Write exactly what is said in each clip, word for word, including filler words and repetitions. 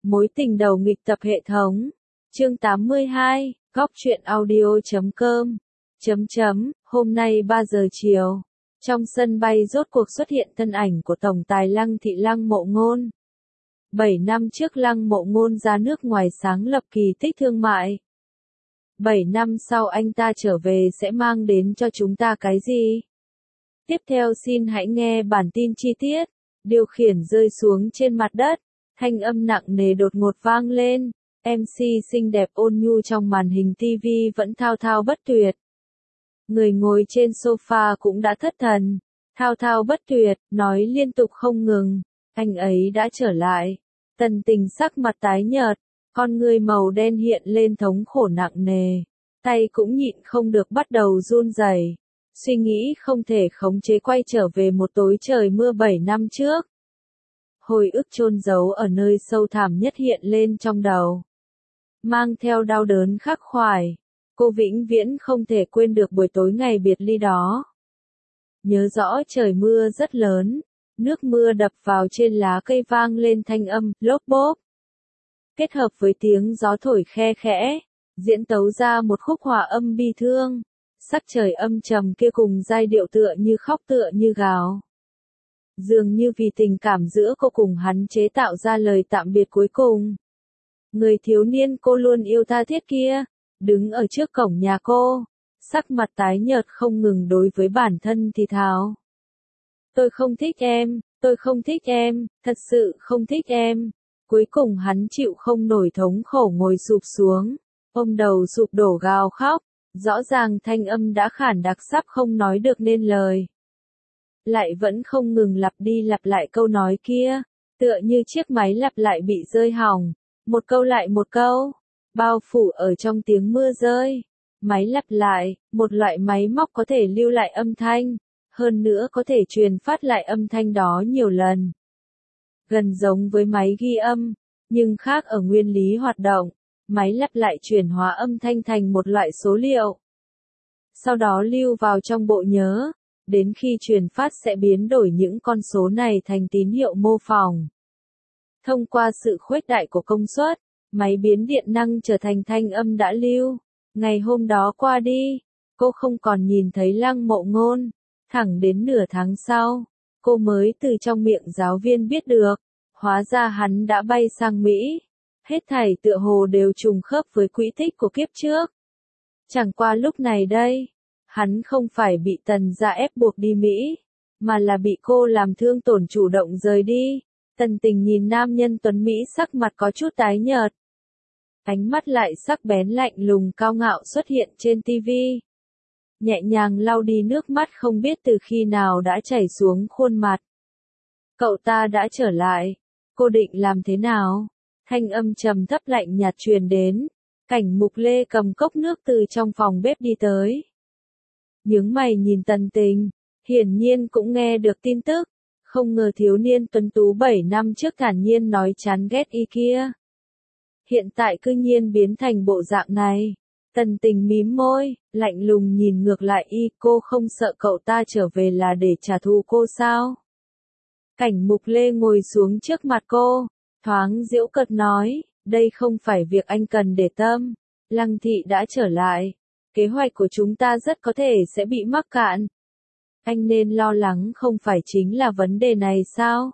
Mối tình đầu nghịch tập hệ thống. Chương tám mươi hai, góc truyện audio chấm com. Chấm chấm, hôm nay ba giờ chiều. Trong sân bay rốt cuộc xuất hiện thân ảnh của Tổng tài Lăng Thị Lăng Mộ Ngôn. Bảy năm trước Lăng Mộ Ngôn ra nước ngoài sáng lập kỳ tích thương mại. Bảy năm sau anh ta trở về sẽ mang đến cho chúng ta cái gì? Tiếp theo xin hãy nghe bản tin chi tiết. Điều khiển rơi xuống trên mặt đất. Thanh âm nặng nề đột ngột vang lên. em xê xinh đẹp ôn nhu trong màn hình ti vi vẫn thao thao bất tuyệt. Người ngồi trên sofa cũng đã thất thần. Thao thao bất tuyệt, nói liên tục không ngừng. Anh ấy đã trở lại. Tần Tình sắc mặt tái nhợt. Con người màu đen hiện lên thống khổ nặng nề. Tay cũng nhịn không được bắt đầu run rẩy. Suy nghĩ không thể khống chế quay trở về một tối trời mưa bảy năm trước. Hồi ức chôn giấu ở nơi sâu thẳm nhất hiện lên trong đầu. Mang theo đau đớn khắc khoải. Cô vĩnh viễn không thể quên được buổi tối ngày biệt ly đó. Nhớ rõ trời mưa rất lớn. Nước mưa đập vào trên lá cây vang lên thanh âm, lốp bốp. Kết hợp với tiếng gió thổi khe khẽ. Diễn tấu ra một khúc hòa âm bi thương. Sắc trời âm trầm kia cùng giai điệu tựa như khóc tựa như gào. Dường như vì tình cảm giữa cô cùng hắn chế tạo ra lời tạm biệt cuối cùng. Người thiếu niên cô luôn yêu tha thiết kia, đứng ở trước cổng nhà cô, sắc mặt tái nhợt không ngừng đối với bản thân thì thào. Tôi không thích em, tôi không thích em, thật sự không thích em. Cuối cùng hắn chịu không nổi thống khổ ngồi sụp xuống, ôm đầu sụp đổ gào khóc, rõ ràng thanh âm đã khản đặc sắp không nói được nên lời. Lại vẫn không ngừng lặp đi lặp lại câu nói kia, tựa như chiếc máy lặp lại bị rơi hỏng, một câu lại một câu, bao phủ ở trong tiếng mưa rơi. Máy lặp lại, một loại máy móc có thể lưu lại âm thanh, hơn nữa có thể truyền phát lại âm thanh đó nhiều lần. Gần giống với máy ghi âm, nhưng khác ở nguyên lý hoạt động, máy lặp lại chuyển hóa âm thanh thành một loại số liệu. Sau đó lưu vào trong bộ nhớ. Đến khi truyền phát sẽ biến đổi những con số này thành tín hiệu mô phỏng. Thông qua sự khuếch đại của công suất, máy biến điện năng trở thành thanh âm đã lưu. Ngày hôm đó qua đi, cô không còn nhìn thấy Lăng Mộ Ngôn. Thẳng đến nửa tháng sau, cô mới từ trong miệng giáo viên biết được, hóa ra hắn đã bay sang Mỹ. Hết thảy tựa hồ đều trùng khớp với quỹ tích của kiếp trước. Chẳng qua lúc này đây, hắn không phải bị Tần gia ép buộc đi Mỹ, mà là bị cô làm thương tổn chủ động rời đi. Tần Tình nhìn nam nhân tuấn Mỹ sắc mặt có chút tái nhợt. Ánh mắt lại sắc bén lạnh lùng cao ngạo xuất hiện trên tivi. Nhẹ nhàng lau đi nước mắt không biết từ khi nào đã chảy xuống khuôn mặt. Cậu ta đã trở lại. Cô định làm thế nào? Thanh âm trầm thấp lạnh nhạt truyền đến. Cảnh Mục Lê cầm cốc nước từ trong phòng bếp đi tới. Nhướng mày nhìn Tần Tình, hiển nhiên cũng nghe được tin tức, không ngờ thiếu niên tuấn tú bảy năm trước thản nhiên nói chán ghét y kia. Hiện tại cư nhiên biến thành bộ dạng này. Tần Tình mím môi, lạnh lùng nhìn ngược lại y, cô không sợ cậu ta trở về là để trả thù cô sao? Cảnh Mục Lê ngồi xuống trước mặt cô, thoáng giễu cợt nói, đây không phải việc anh cần để tâm, Lăng Thị đã trở lại. Kế hoạch của chúng ta rất có thể sẽ bị mắc cạn. Anh nên lo lắng không phải chính là vấn đề này sao?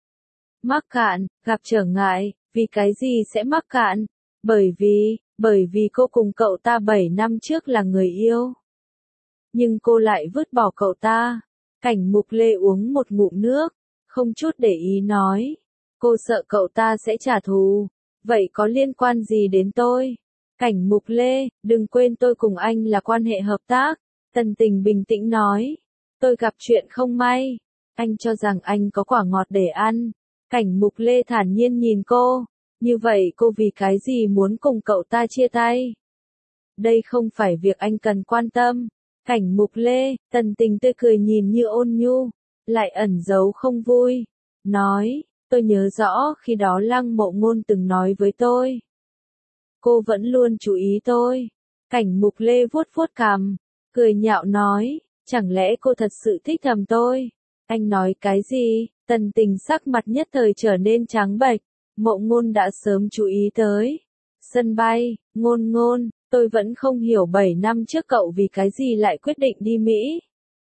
Mắc cạn, gặp trở ngại, vì cái gì sẽ mắc cạn? Bởi vì, bởi vì cô cùng cậu ta bảy năm trước là người yêu. Nhưng cô lại vứt bỏ cậu ta. Cảnh Mục Lê uống một ngụm nước, không chút để ý nói. Cô sợ cậu ta sẽ trả thù. Vậy có liên quan gì đến tôi? Cảnh Mục Lê, đừng quên tôi cùng anh là quan hệ hợp tác. Tần Tình bình tĩnh nói. Tôi gặp chuyện không may. Anh cho rằng anh có quả ngọt để ăn. Cảnh Mục Lê thản nhiên nhìn cô. Như vậy cô vì cái gì muốn cùng cậu ta chia tay? Đây không phải việc anh cần quan tâm. Cảnh Mục Lê, Tần Tình tươi cười nhìn như ôn nhu, lại ẩn giấu không vui. Nói, tôi nhớ rõ khi đó Lăng Mộ Ngôn từng nói với tôi. Cô vẫn luôn chú ý tôi. Cảnh Mục Lê vuốt vuốt cằm, cười nhạo nói, chẳng lẽ cô thật sự thích thầm tôi? Anh nói cái gì? Tần Tình sắc mặt nhất thời trở nên trắng bệch, Mộ Ngôn đã sớm chú ý tới. Sân bay, Ngôn Ngôn, tôi vẫn không hiểu bảy năm trước cậu vì cái gì lại quyết định đi Mỹ.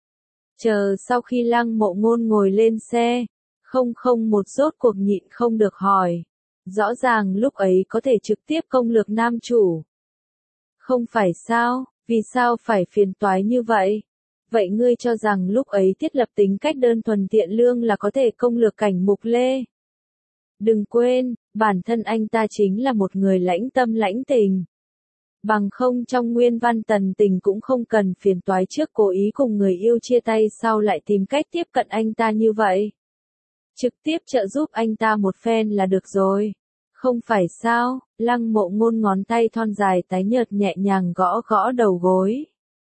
Chờ sau khi Lăng Mộ Ngôn ngồi lên xe, không không một rốt cuộc nhịn không được hỏi. Rõ ràng lúc ấy có thể trực tiếp công lược nam chủ. Không phải sao, vì sao phải phiền toái như vậy? Vậy ngươi cho rằng lúc ấy thiết lập tính cách đơn thuần thiện lương là có thể công lược Cảnh Mục Lê? Đừng quên, bản thân anh ta chính là một người lãnh tâm lãnh tình. Bằng không trong nguyên văn Tần Tình cũng không cần phiền toái trước cố ý cùng người yêu chia tay sau lại tìm cách tiếp cận anh ta như vậy. Trực tiếp trợ giúp anh ta một phen là được rồi. Không phải sao, Lăng Mộ Ngôn ngón tay thon dài tái nhợt nhẹ nhàng gõ gõ đầu gối.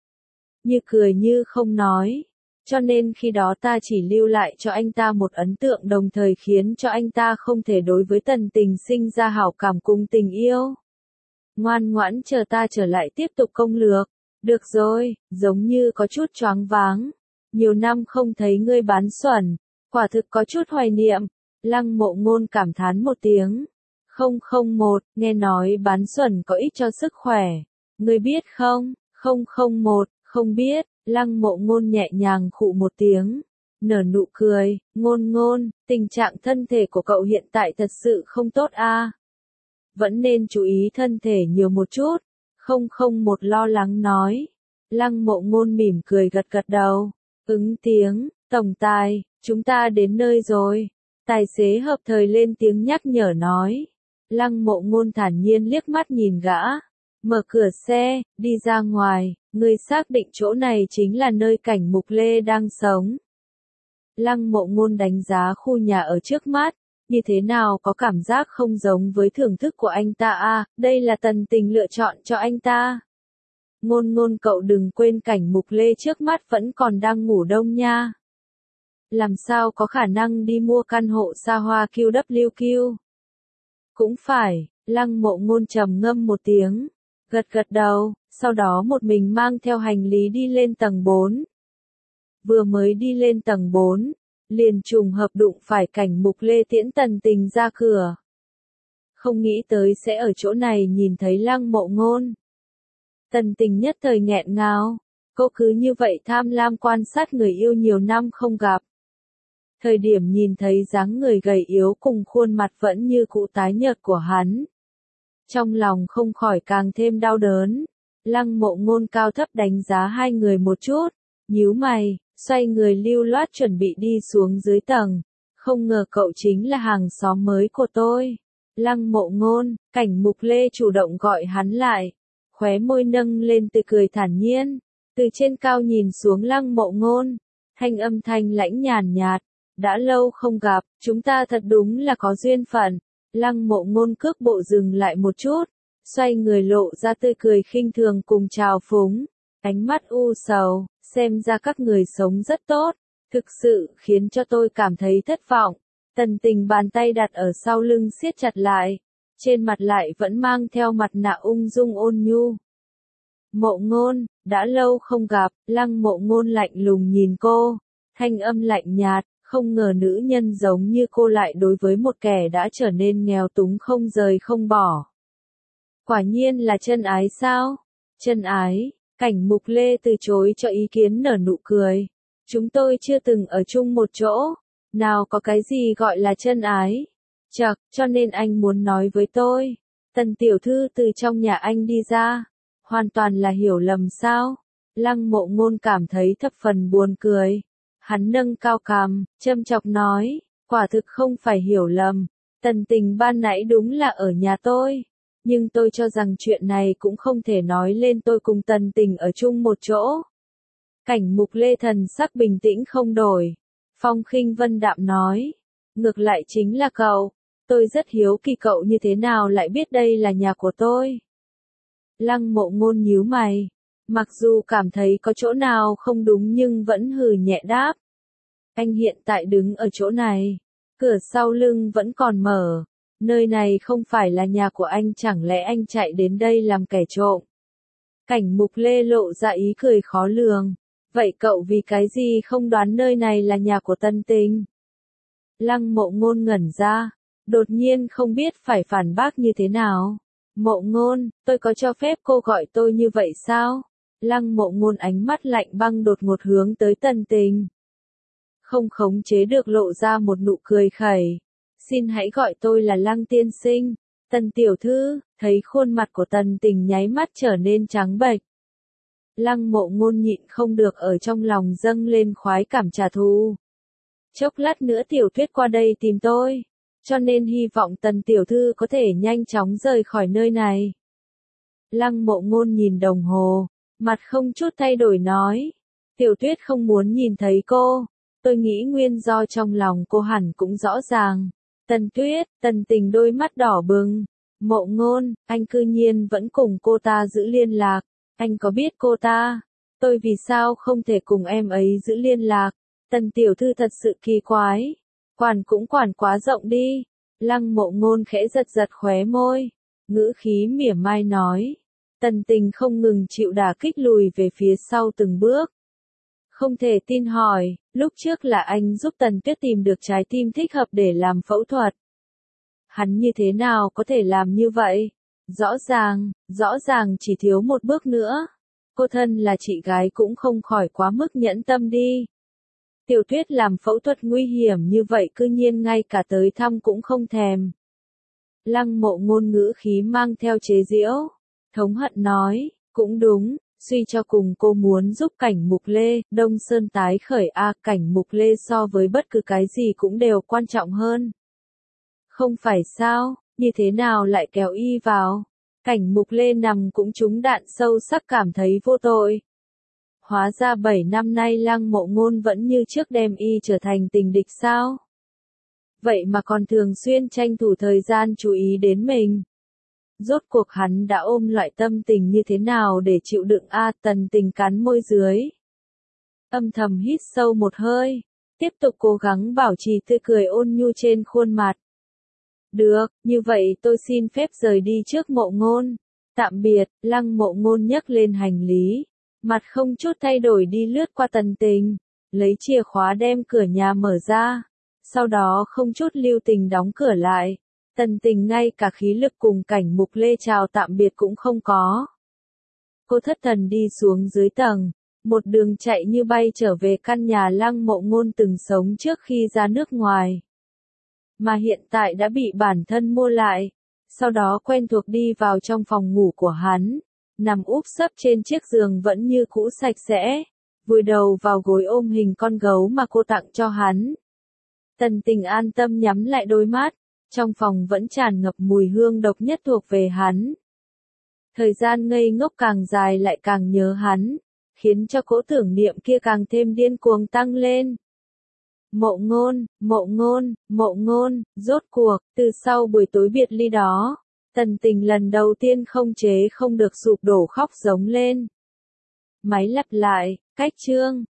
Như cười như không nói. Cho nên khi đó ta chỉ lưu lại cho anh ta một ấn tượng đồng thời khiến cho anh ta không thể đối với Tần Tình sinh ra hảo cảm cùng tình yêu. Ngoan ngoãn chờ ta trở lại tiếp tục công lược. Được rồi, giống như có chút choáng váng. Nhiều năm không thấy ngươi bán xuẩn, quả thực có chút hoài niệm. Lăng Mộ Ngôn cảm thán một tiếng. Không không một, nghe nói bán xuẩn có ích cho sức khỏe. Ngươi biết không? Không không một, không biết. Lăng Mộ Ngôn nhẹ nhàng khụ một tiếng. Nở nụ cười, Ngôn Ngôn, tình trạng thân thể của cậu hiện tại thật sự không tốt a. Vẫn nên chú ý thân thể nhiều một chút. Không không một lo lắng nói. Lăng Mộ Ngôn mỉm cười gật gật đầu. Ứng tiếng, tổng tài, chúng ta đến nơi rồi. Tài xế hợp thời lên tiếng nhắc nhở nói. Lăng Mộ Ngôn thản nhiên liếc mắt nhìn gã. Mở cửa xe, đi ra ngoài, ngươi xác định chỗ này chính là nơi Cảnh Mục Lê đang sống. Lăng Mộ Ngôn đánh giá khu nhà ở trước mắt, như thế nào có cảm giác không giống với thưởng thức của anh ta à, đây là Tần Tình lựa chọn cho anh ta. Ngôn Ngôn cậu đừng quên Cảnh Mục Lê trước mắt vẫn còn đang ngủ đông nha. Làm sao có khả năng đi mua căn hộ xa hoa Q W Q? Cũng phải, Lăng Mộ Ngôn trầm ngâm một tiếng, gật gật đầu, sau đó một mình mang theo hành lý đi lên tầng bốn. Vừa mới đi lên tầng bốn, liền trùng hợp đụng phải Cảnh Mục Lê tiễn Tần Tình ra cửa. Không nghĩ tới sẽ ở chỗ này nhìn thấy Lăng Mộ Ngôn. Tần Tình nhất thời nghẹn ngào, cô cứ như vậy tham lam quan sát người yêu nhiều năm không gặp. Thời điểm nhìn thấy dáng người gầy yếu cùng khuôn mặt vẫn như cũ tái nhợt của hắn. Trong lòng không khỏi càng thêm đau đớn. Lăng Mộ Ngôn cao thấp đánh giá hai người một chút, nhíu mày, xoay người lưu loát chuẩn bị đi xuống dưới tầng. Không ngờ cậu chính là hàng xóm mới của tôi. Lăng Mộ Ngôn, Cảnh Mục Lê chủ động gọi hắn lại. Khóe môi nâng lên tươi cười thản nhiên. Từ trên cao nhìn xuống Lăng Mộ Ngôn. Thanh âm thanh lãnh nhàn nhạt. Đã lâu không gặp, chúng ta thật đúng là có duyên phận. Lăng Mộ Ngôn cước bộ dừng lại một chút. Xoay người lộ ra tươi cười khinh thường cùng trào phúng. Ánh mắt u sầu, xem ra các người sống rất tốt. Thực sự khiến cho tôi cảm thấy thất vọng. Tần Tình bàn tay đặt ở sau lưng siết chặt lại. Trên mặt lại vẫn mang theo mặt nạ ung dung ôn nhu. Mộ Ngôn, đã lâu không gặp, Lăng Mộ Ngôn lạnh lùng nhìn cô. Thanh âm lạnh nhạt, không ngờ nữ nhân giống như cô lại đối với một kẻ đã trở nên nghèo túng không rời không bỏ. Quả nhiên là chân ái sao? Chân ái, Cảnh Mục Lê từ chối cho ý kiến nở nụ cười. Chúng tôi chưa từng ở chung một chỗ. Nào có cái gì gọi là chân ái? Chậc, cho nên anh muốn nói với tôi. Tần tiểu thư từ trong nhà anh đi ra. Hoàn toàn là hiểu lầm sao? Lăng Mộ Ngôn cảm thấy thập phần buồn cười. Hắn nâng cao cằm, châm chọc nói. Quả thực không phải hiểu lầm. Tần Tình ban nãy đúng là ở nhà tôi. Nhưng tôi cho rằng chuyện này cũng không thể nói lên tôi cùng Tần Tình ở chung một chỗ. Cảnh Mục Lê thần sắc bình tĩnh không đổi. Phong khinh vân đạm nói. Ngược lại chính là cậu. Tôi rất hiếu kỳ cậu như thế nào lại biết đây là nhà của tôi. Lăng Mộ Ngôn nhíu mày. Mặc dù cảm thấy có chỗ nào không đúng nhưng vẫn hừ nhẹ đáp. Anh hiện tại đứng ở chỗ này. Cửa sau lưng vẫn còn mở. Nơi này không phải là nhà của anh, chẳng lẽ anh chạy đến đây làm kẻ trộm? Cảnh Mục Lê lộ ra ý cười khó lường. Vậy cậu vì cái gì không đoán nơi này là nhà của Tần Tình? Lăng Mộ Ngôn ngẩn ra. đột nhiên không biết phải phản bác như thế nào. Mộ Ngôn, tôi có cho phép cô gọi tôi như vậy sao? Lăng Mộ Ngôn ánh mắt lạnh băng đột ngột hướng tới Tần Tình. Không khống chế được lộ ra một nụ cười khẩy. Xin hãy gọi tôi là Lăng tiên sinh. Tần tiểu thư, thấy khuôn mặt của Tần Tình nháy mắt trở nên trắng bệch. Lăng Mộ Ngôn nhịn không được ở trong lòng dâng lên khoái cảm trả thù. Chốc lát nữa Tiểu Tuyết qua đây tìm tôi, cho nên hy vọng Tần tiểu thư có thể nhanh chóng rời khỏi nơi này. Lăng Mộ Ngôn nhìn đồng hồ, mặt không chút thay đổi nói. Tiểu Tuyết không muốn nhìn thấy cô, tôi nghĩ nguyên do trong lòng cô hẳn cũng rõ ràng. Tần Tuyết, Tần Tình đôi mắt đỏ bừng. Mộ Ngôn, anh cư nhiên vẫn cùng cô ta giữ liên lạc. Anh có biết cô ta? Tôi vì sao không thể cùng em ấy giữ liên lạc? Tần tiểu thư thật sự kỳ quái. Quản cũng quản quá rộng đi. Lăng Mộ Ngôn khẽ giật giật khóe môi. Ngữ khí mỉa mai nói. Tần Tình không ngừng chịu đả kích lùi về phía sau từng bước. Không thể tin hỏi, lúc trước là anh giúp Tần Tuyết tìm được trái tim thích hợp để làm phẫu thuật. Hắn như thế nào có thể làm như vậy? Rõ ràng, rõ ràng chỉ thiếu một bước nữa. Cô thân là chị gái cũng không khỏi quá mức nhẫn tâm đi. Tiểu Tuyết làm phẫu thuật nguy hiểm như vậy cư nhiên ngay cả tới thăm cũng không thèm. Lăng Mộ Ngôn ngữ khí mang theo chế giễu. Thống hận nói, cũng đúng, suy cho cùng cô muốn giúp Cảnh Mục Lê, Đông Sơn tái khởi a Cảnh Mục Lê so với bất cứ cái gì cũng đều quan trọng hơn. Không phải sao, như thế nào lại kéo y vào? Cảnh Mục Lê nằm cũng trúng đạn sâu sắc cảm thấy vô tội. Hóa ra bảy năm nay Lăng Mộ Ngôn vẫn như trước đem y trở thành tình địch sao? Vậy mà còn thường xuyên tranh thủ thời gian chú ý đến mình. Rốt cuộc hắn đã ôm loại tâm tình như thế nào để chịu đựng a Tần Tình cắn môi dưới. Âm thầm hít sâu một hơi, tiếp tục cố gắng bảo trì tươi cười ôn nhu trên khuôn mặt. Được, như vậy tôi xin phép rời đi trước Mộ Ngôn. Tạm biệt, Lăng Mộ Ngôn nhấc lên hành lý, mặt không chút thay đổi đi lướt qua Tần Tình, lấy chìa khóa đem cửa nhà mở ra, sau đó không chút lưu tình đóng cửa lại. Tần Tình ngay cả khí lực cùng Cảnh Mục Lê chào tạm biệt cũng không có. Cô thất thần đi xuống dưới tầng, một đường chạy như bay trở về căn nhà Lăng Mộ Ngôn từng sống trước khi ra nước ngoài. Mà hiện tại đã bị bản thân mua lại, sau đó quen thuộc đi vào trong phòng ngủ của hắn, nằm úp sấp trên chiếc giường vẫn như cũ sạch sẽ, vùi đầu vào gối ôm hình con gấu mà cô tặng cho hắn. Tần Tình an tâm nhắm lại đôi mắt, trong phòng vẫn tràn ngập mùi hương độc nhất thuộc về hắn. Thời gian ngây ngốc càng dài lại càng nhớ hắn, khiến cho cỗ tưởng niệm kia càng thêm điên cuồng tăng lên. Mộ Ngôn, Mộ Ngôn, Mộ Ngôn, rốt cuộc, từ sau buổi tối biệt ly đó, Tần Tình lần đầu tiên không chế không được sụp đổ khóc giống lên. Máy lặp lại, cách chương.